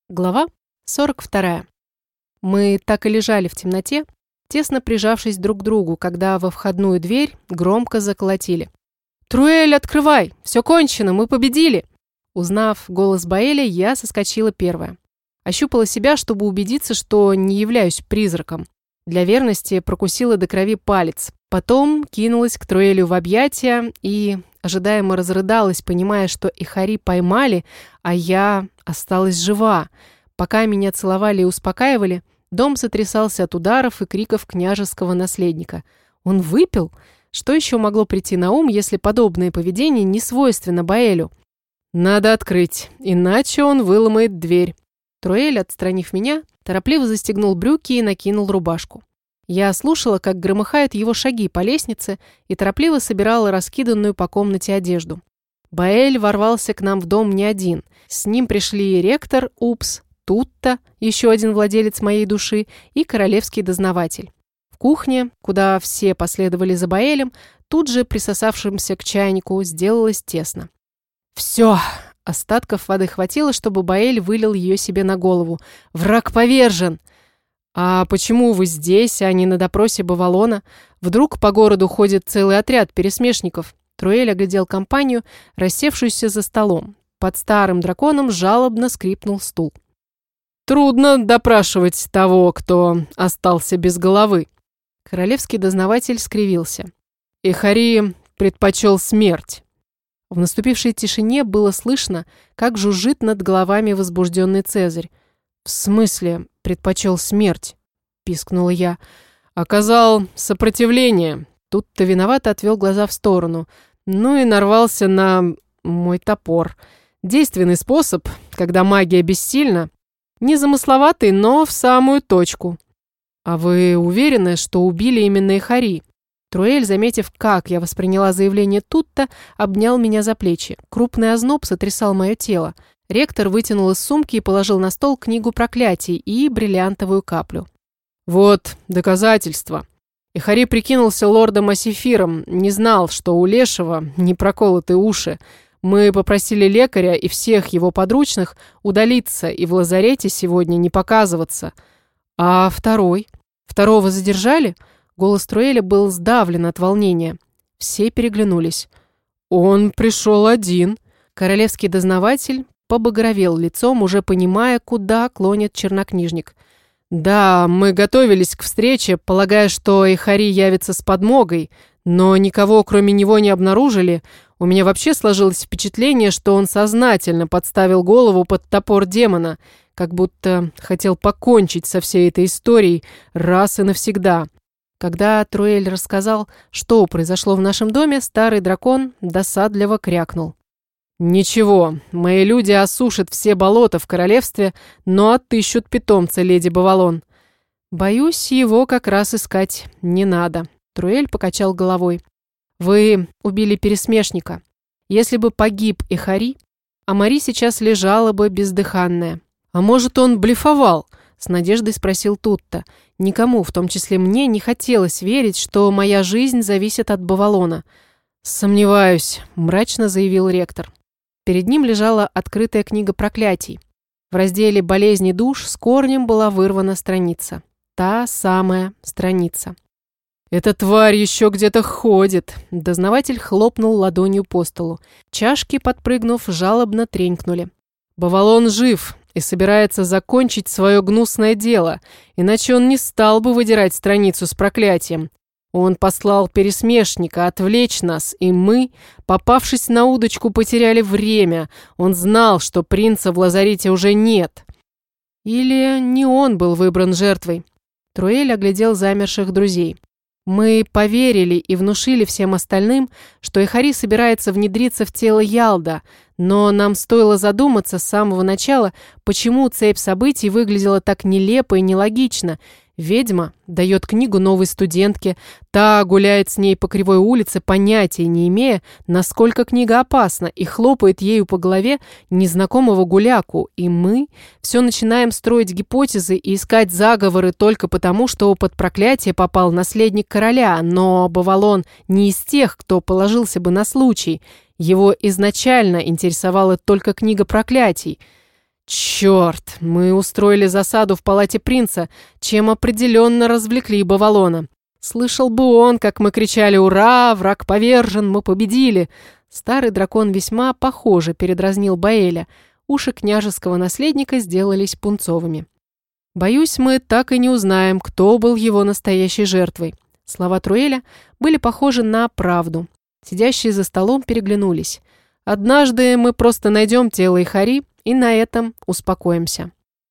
Глава 42. Мы так и лежали в темноте, тесно прижавшись друг к другу, когда во входную дверь громко заколотили. «Труэль, открывай! Все кончено, мы победили!» Узнав голос Баэля, я соскочила первая. Ощупала себя, чтобы убедиться, что не являюсь призраком. Для верности прокусила до крови палец. Потом кинулась к Труэлю в объятия и ожидаемо разрыдалась, понимая, что Эхари поймали, а я осталась жива. Пока меня целовали и успокаивали, дом сотрясался от ударов и криков княжеского наследника. Он выпил? Что еще могло прийти на ум, если подобное поведение не свойственно Баэлю? «Надо открыть, иначе он выломает дверь». Труэль, отстранив меня, торопливо застегнул брюки и накинул рубашку. Я слушала, как громыхают его шаги по лестнице, и торопливо собирала раскиданную по комнате одежду. Баэль ворвался к нам в дом не один. С ним пришли ректор Упс, Тутта, еще один владелец моей души, и королевский дознаватель. В кухне, куда все последовали за Баэлем, тут же присосавшимся к чайнику, сделалось тесно. «Все!» Остатков воды хватило, чтобы Баэль вылил ее себе на голову. «Враг повержен!» «А почему вы здесь, а не на допросе Бавалона? Вдруг по городу ходит целый отряд пересмешников?» Труэль оглядел компанию, рассевшуюся за столом. Под старым драконом жалобно скрипнул стул. «Трудно допрашивать того, кто остался без головы». Королевский дознаватель скривился. «Эхари предпочел смерть». В наступившей тишине было слышно, как жужжит над головами возбужденный Цезарь. «В смысле предпочел смерть?» – пискнула я. «Оказал сопротивление». Тут-то виновато отвел глаза в сторону. Ну и нарвался на мой топор. Действенный способ, когда магия бессильна. Незамысловатый, но в самую точку. «А вы уверены, что убили именно Эхари?» Труэль, заметив, как я восприняла заявление Тутта, обнял меня за плечи. Крупный озноб сотрясал мое тело. Ректор вытянул из сумки и положил на стол книгу проклятий и бриллиантовую каплю. «Вот доказательства». Эхари прикинулся лордом Асифиром, не знал, что у Лешего не проколоты уши. Мы попросили лекаря и всех его подручных удалиться и в лазарете сегодня не показываться. А второй? Второго задержали? Голос Труэля был сдавлен от волнения. Все переглянулись. Он пришел один. Королевский дознаватель побагровел лицом, уже понимая, куда клонит чернокнижник. «Да, мы готовились к встрече, полагая, что Эхари явится с подмогой, но никого кроме него не обнаружили. У меня вообще сложилось впечатление, что он сознательно подставил голову под топор демона, как будто хотел покончить со всей этой историей раз и навсегда». Когда Труэль рассказал, что произошло в нашем доме, старый дракон досадливо крякнул. «Ничего, мои люди осушат все болота в королевстве, но отыщут питомца леди Бавалон. Боюсь, его как раз искать не надо». Труэль покачал головой. «Вы убили пересмешника. Если бы погиб Эхари, Амари сейчас лежала бы бездыханная». «А может, он блефовал?» — с надеждой спросил Тутта. Никому, в том числе мне, не хотелось верить, что моя жизнь зависит от Бавалона. «Сомневаюсь», — мрачно заявил ректор. Перед ним лежала открытая книга проклятий. В разделе «Болезни душ» с корнем была вырвана страница. Та самая страница. «Эта тварь еще где-то ходит!» Дознаватель хлопнул ладонью по столу. Чашки, подпрыгнув, жалобно тренькнули. «Бавалон жив и собирается закончить свое гнусное дело, иначе он не стал бы выдирать страницу с проклятием. Он послал пересмешника отвлечь нас, и мы, попавшись на удочку, потеряли время. Он знал, что принца в лазарете уже нет. Или не он был выбран жертвой?» Труэль оглядел замерших друзей. «Мы поверили и внушили всем остальным, что Эхари собирается внедриться в тело Ялда, но нам стоило задуматься с самого начала, почему цепь событий выглядела так нелепо и нелогично. Ведьма дает книгу новой студентке, та гуляет с ней по кривой улице, понятия не имея, насколько книга опасна, и хлопает ею по голове незнакомого гуляку, и мы все начинаем строить гипотезы и искать заговоры только потому, что под проклятие попал наследник короля, но Бавалон не из тех, кто положился бы на случай. Его изначально интересовала только книга проклятий. Черт, мы устроили засаду в палате принца, чем определенно развлекли Бавалона. Слышал бы он, как мы кричали «Ура! Враг повержен! Мы победили!» Старый дракон весьма похоже передразнил Баэля. Уши княжеского наследника сделались пунцовыми. Боюсь, мы так и не узнаем, кто был его настоящей жертвой. Слова Труэля были похожи на правду. Сидящие за столом переглянулись. Однажды мы просто найдем тело Эхари и на этом успокоимся.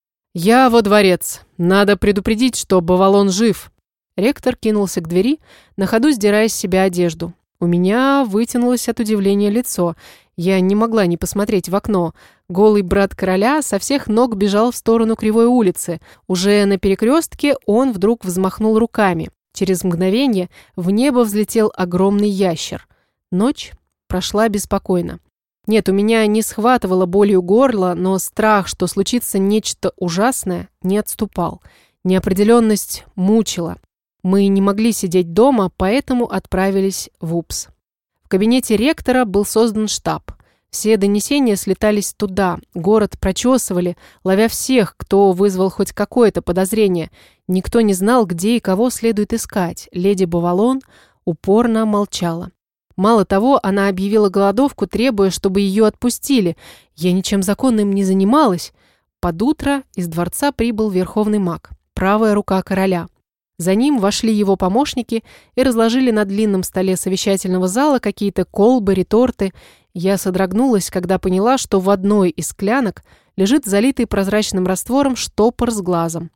«Я во дворец. Надо предупредить, что Бавалон жив». Ректор кинулся к двери, на ходу сдирая с себя одежду. У меня вытянулось от удивления лицо. Я не могла не посмотреть в окно. Голый брат короля со всех ног бежал в сторону Кривой улицы. Уже на перекрестке он вдруг взмахнул руками. Через мгновение в небо взлетел огромный ящер. Ночь прошла беспокойно. Нет, у меня не схватывало болью горло, но страх, что случится нечто ужасное, не отступал. Неопределенность мучила. Мы не могли сидеть дома, поэтому отправились в УПС. В кабинете ректора был создан штаб. Все донесения слетались туда, город прочесывали, ловя всех, кто вызвал хоть какое-то подозрение. Никто не знал, где и кого следует искать. Леди Бавалон упорно молчала. Мало того, она объявила голодовку, требуя, чтобы ее отпустили. Я ничем законным не занималась. Под утро из дворца прибыл верховный маг, правая рука короля. За ним вошли его помощники и разложили на длинном столе совещательного зала какие-то колбы, реторты. Я содрогнулась, когда поняла, что в одной из склянок лежит залитый прозрачным раствором штопор с глазом.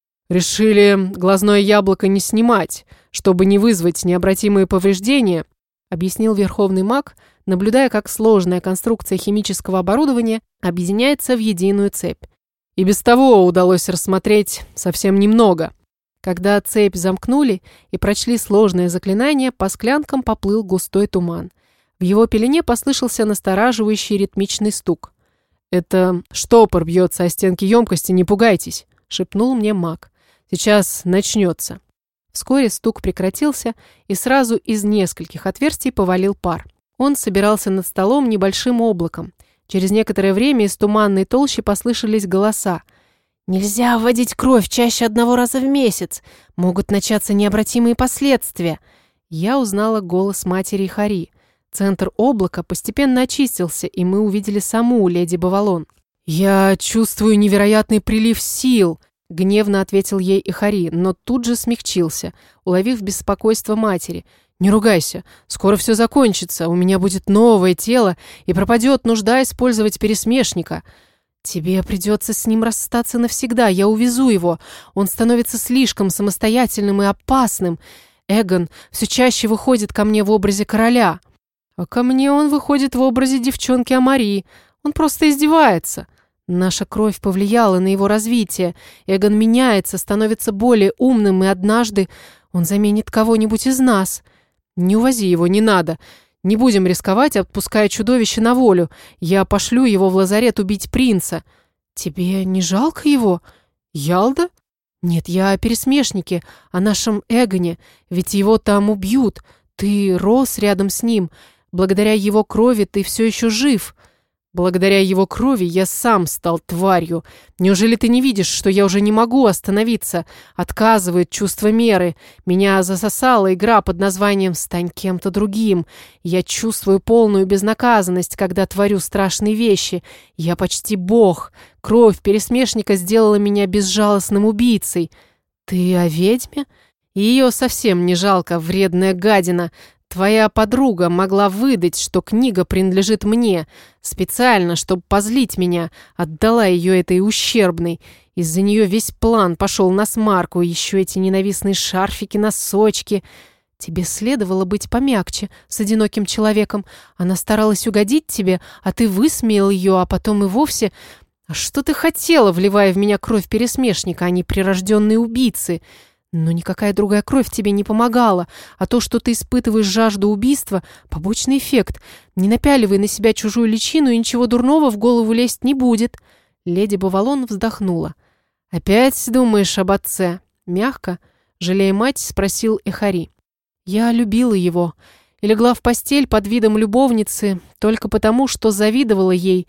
«Решили глазное яблоко не снимать, чтобы не вызвать необратимые повреждения», объяснил верховный маг, наблюдая, как сложная конструкция химического оборудования объединяется в единую цепь. И без того удалось рассмотреть совсем немного. Когда цепь замкнули и прочли сложное заклинание, по склянкам поплыл густой туман. В его пелене послышался настораживающий ритмичный стук. «Это штопор бьется о стенки емкости, не пугайтесь», — шепнул мне маг. «Сейчас начнется». Вскоре стук прекратился, и сразу из нескольких отверстий повалил пар. Он собирался над столом небольшим облаком. Через некоторое время из туманной толщи послышались голоса. «Нельзя вводить кровь чаще 1 раза в месяц. Могут начаться необратимые последствия». Я узнала голос матери Хари. Центр облака постепенно очистился, и мы увидели саму леди Бавалон. «Я чувствую невероятный прилив сил», — гневно ответил ей Эхари, но тут же смягчился, уловив беспокойство матери. «Не ругайся, скоро все закончится, у меня будет новое тело, и пропадет нужда использовать пересмешника». «Тебе придется с ним расстаться навсегда, я увезу его. Он становится слишком самостоятельным и опасным. Эгон все чаще выходит ко мне в образе короля. А ко мне он выходит в образе девчонки Амари. Он просто издевается. Наша кровь повлияла на его развитие. Эгон меняется, становится более умным, и однажды он заменит кого-нибудь из нас. Не увози его, не надо. Не будем рисковать, отпуская чудовище на волю. Я пошлю его в лазарет убить принца. Тебе не жалко его? Ялда? Нет, я о пересмешнике, о нашем Эгоне. Ведь его там убьют. Ты рос рядом с ним. Благодаря его крови ты все еще жив. Благодаря его крови я сам стал тварью. Неужели ты не видишь, что я уже не могу остановиться? Отказывает чувство меры. Меня засосала игра под названием «Стань кем-то другим». Я чувствую полную безнаказанность, когда творю страшные вещи. Я почти бог. Кровь пересмешника сделала меня безжалостным убийцей. Ты о ведьме? Ее совсем не жалко, вредная гадина. Твоя подруга могла выдать, что книга принадлежит мне. Специально, чтобы позлить меня, отдала ее этой ущербной. Из-за нее весь план пошел на смарку, еще эти ненавистные шарфики, носочки. Тебе следовало быть помягче с одиноким человеком. Она старалась угодить тебе, а ты высмеял ее, а потом и вовсе... А что ты хотела, вливая в меня кровь пересмешника, а не прирожденные убийцы? Но никакая другая кровь тебе не помогала, а то, что ты испытываешь жажду убийства – побочный эффект. Не напяливай на себя чужую личину, и ничего дурного в голову лезть не будет». Леди Бавалон вздохнула. «Опять думаешь об отце?» Мягко, жалея мать, спросил Эхари. «Я любила его и легла в постель под видом любовницы только потому, что завидовала ей.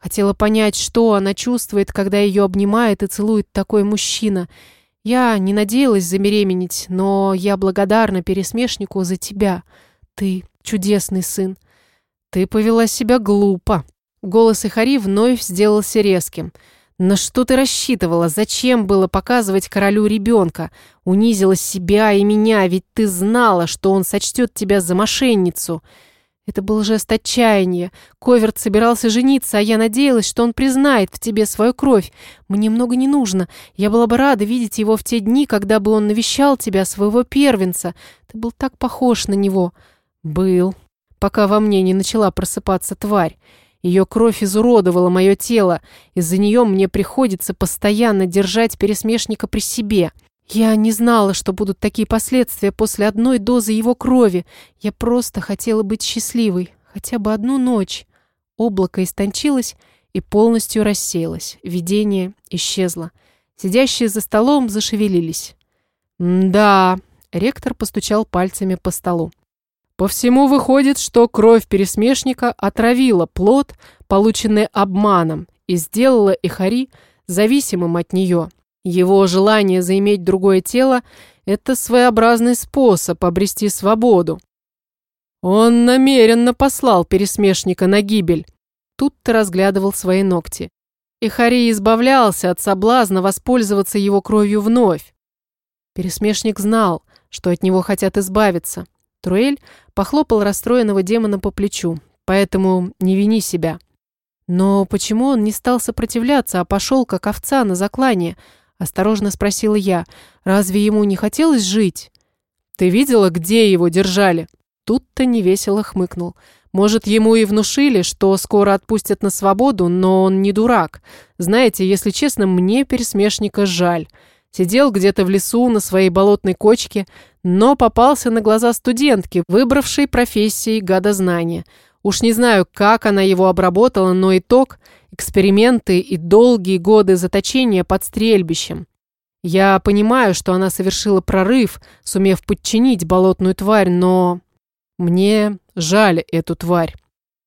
Хотела понять, что она чувствует, когда ее обнимает и целует такой мужчина. Я не надеялась забеременеть, но я благодарна пересмешнику за тебя. Ты чудесный сын. Ты повела себя глупо. Голос Эхари вновь сделался резким. На что ты рассчитывала? Зачем было показывать королю ребенка? Унизила себя и меня, ведь ты знала, что он сочтет тебя за мошенницу. Это был жест отчаяния. Коверт собирался жениться, а я надеялась, что он признает в тебе свою кровь. Мне много не нужно. Я была бы рада видеть его в те дни, когда бы он навещал тебя, своего первенца. Ты был так похож на него. Был. Пока во мне не начала просыпаться тварь. Ее кровь изуродовала мое тело. Из-за нее мне приходится постоянно держать пересмешника при себе. Я не знала, что будут такие последствия после одной дозы его крови. Я просто хотела быть счастливой. Хотя бы одну ночь. Облако истончилось и полностью рассеялось. Видение исчезло. Сидящие за столом зашевелились. «Да», — ректор постучал пальцами по столу. «По всему выходит, что кровь пересмешника отравила плод, полученный обманом, и сделала Эхари зависимым от нее. Его желание заиметь другое тело – это своеобразный способ обрести свободу. Он намеренно послал пересмешника на гибель». Тут ты разглядывал свои ногти. Эхари избавлялся от соблазна воспользоваться его кровью вновь. Пересмешник знал, что от него хотят избавиться. Труэль похлопал расстроенного демона по плечу. «Поэтому не вини себя». «Но почему он не стал сопротивляться, а пошел, как овца, на заклание?» – осторожно спросила я. «Разве ему не хотелось жить?» «Ты видела, где его держали?» Тут-то невесело хмыкнул. «Может, ему и внушили, что скоро отпустят на свободу, но он не дурак. Знаете, если честно, мне пересмешника жаль. Сидел где-то в лесу на своей болотной кочке, но попался на глаза студентки, выбравшей профессией гадознания. Уж не знаю, как она его обработала, но итог – эксперименты и долгие годы заточения под стрельбищем. Я понимаю, что она совершила прорыв, сумев подчинить болотную тварь, но мне жаль эту тварь».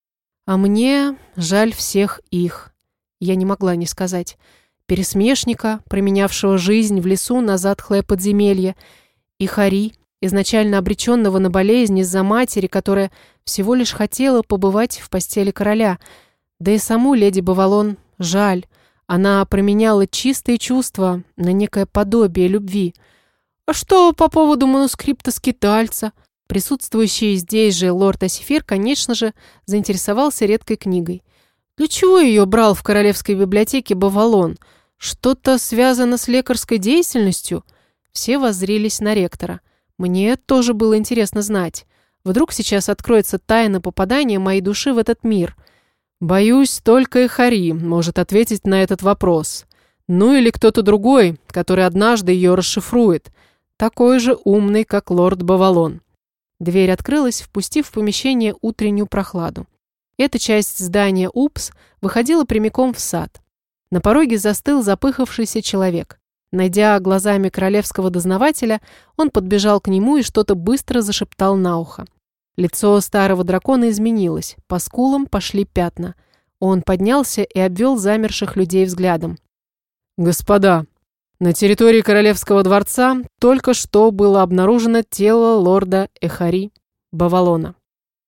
«А мне жаль всех их», – я не могла не сказать. Пересмешника, променявшего жизнь в лесу на затхлое подземелье, и Хари, изначально обреченного на болезнь из-за матери, которая всего лишь хотела побывать в постели короля. Да и саму леди Бавалон жаль. Она променяла чистые чувства на некое подобие любви. «А что по поводу манускрипта скитальца?» Присутствующий здесь же лорд Асифир, конечно же, заинтересовался редкой книгой. «Для чего ее брал в королевской библиотеке Бавалон? Что-то связано с лекарской деятельностью?» Все воззрелись на ректора. Мне тоже было интересно знать. Вдруг сейчас откроется тайна попадания моей души в этот мир. Боюсь, только Эхари может ответить на этот вопрос. Ну или кто-то другой, который однажды ее расшифрует. Такой же умный, как лорд Бавалон. Дверь открылась, впустив в помещение утреннюю прохладу. Эта часть здания УПС выходила прямиком в сад. На пороге застыл запыхавшийся человек. Найдя глазами королевского дознавателя, он подбежал к нему и что-то быстро зашептал на ухо. Лицо старого дракона изменилось, по скулам пошли пятна. Он поднялся и обвел замерших людей взглядом. «Господа, на территории королевского дворца только что было обнаружено тело лорда Эхари Бавалона».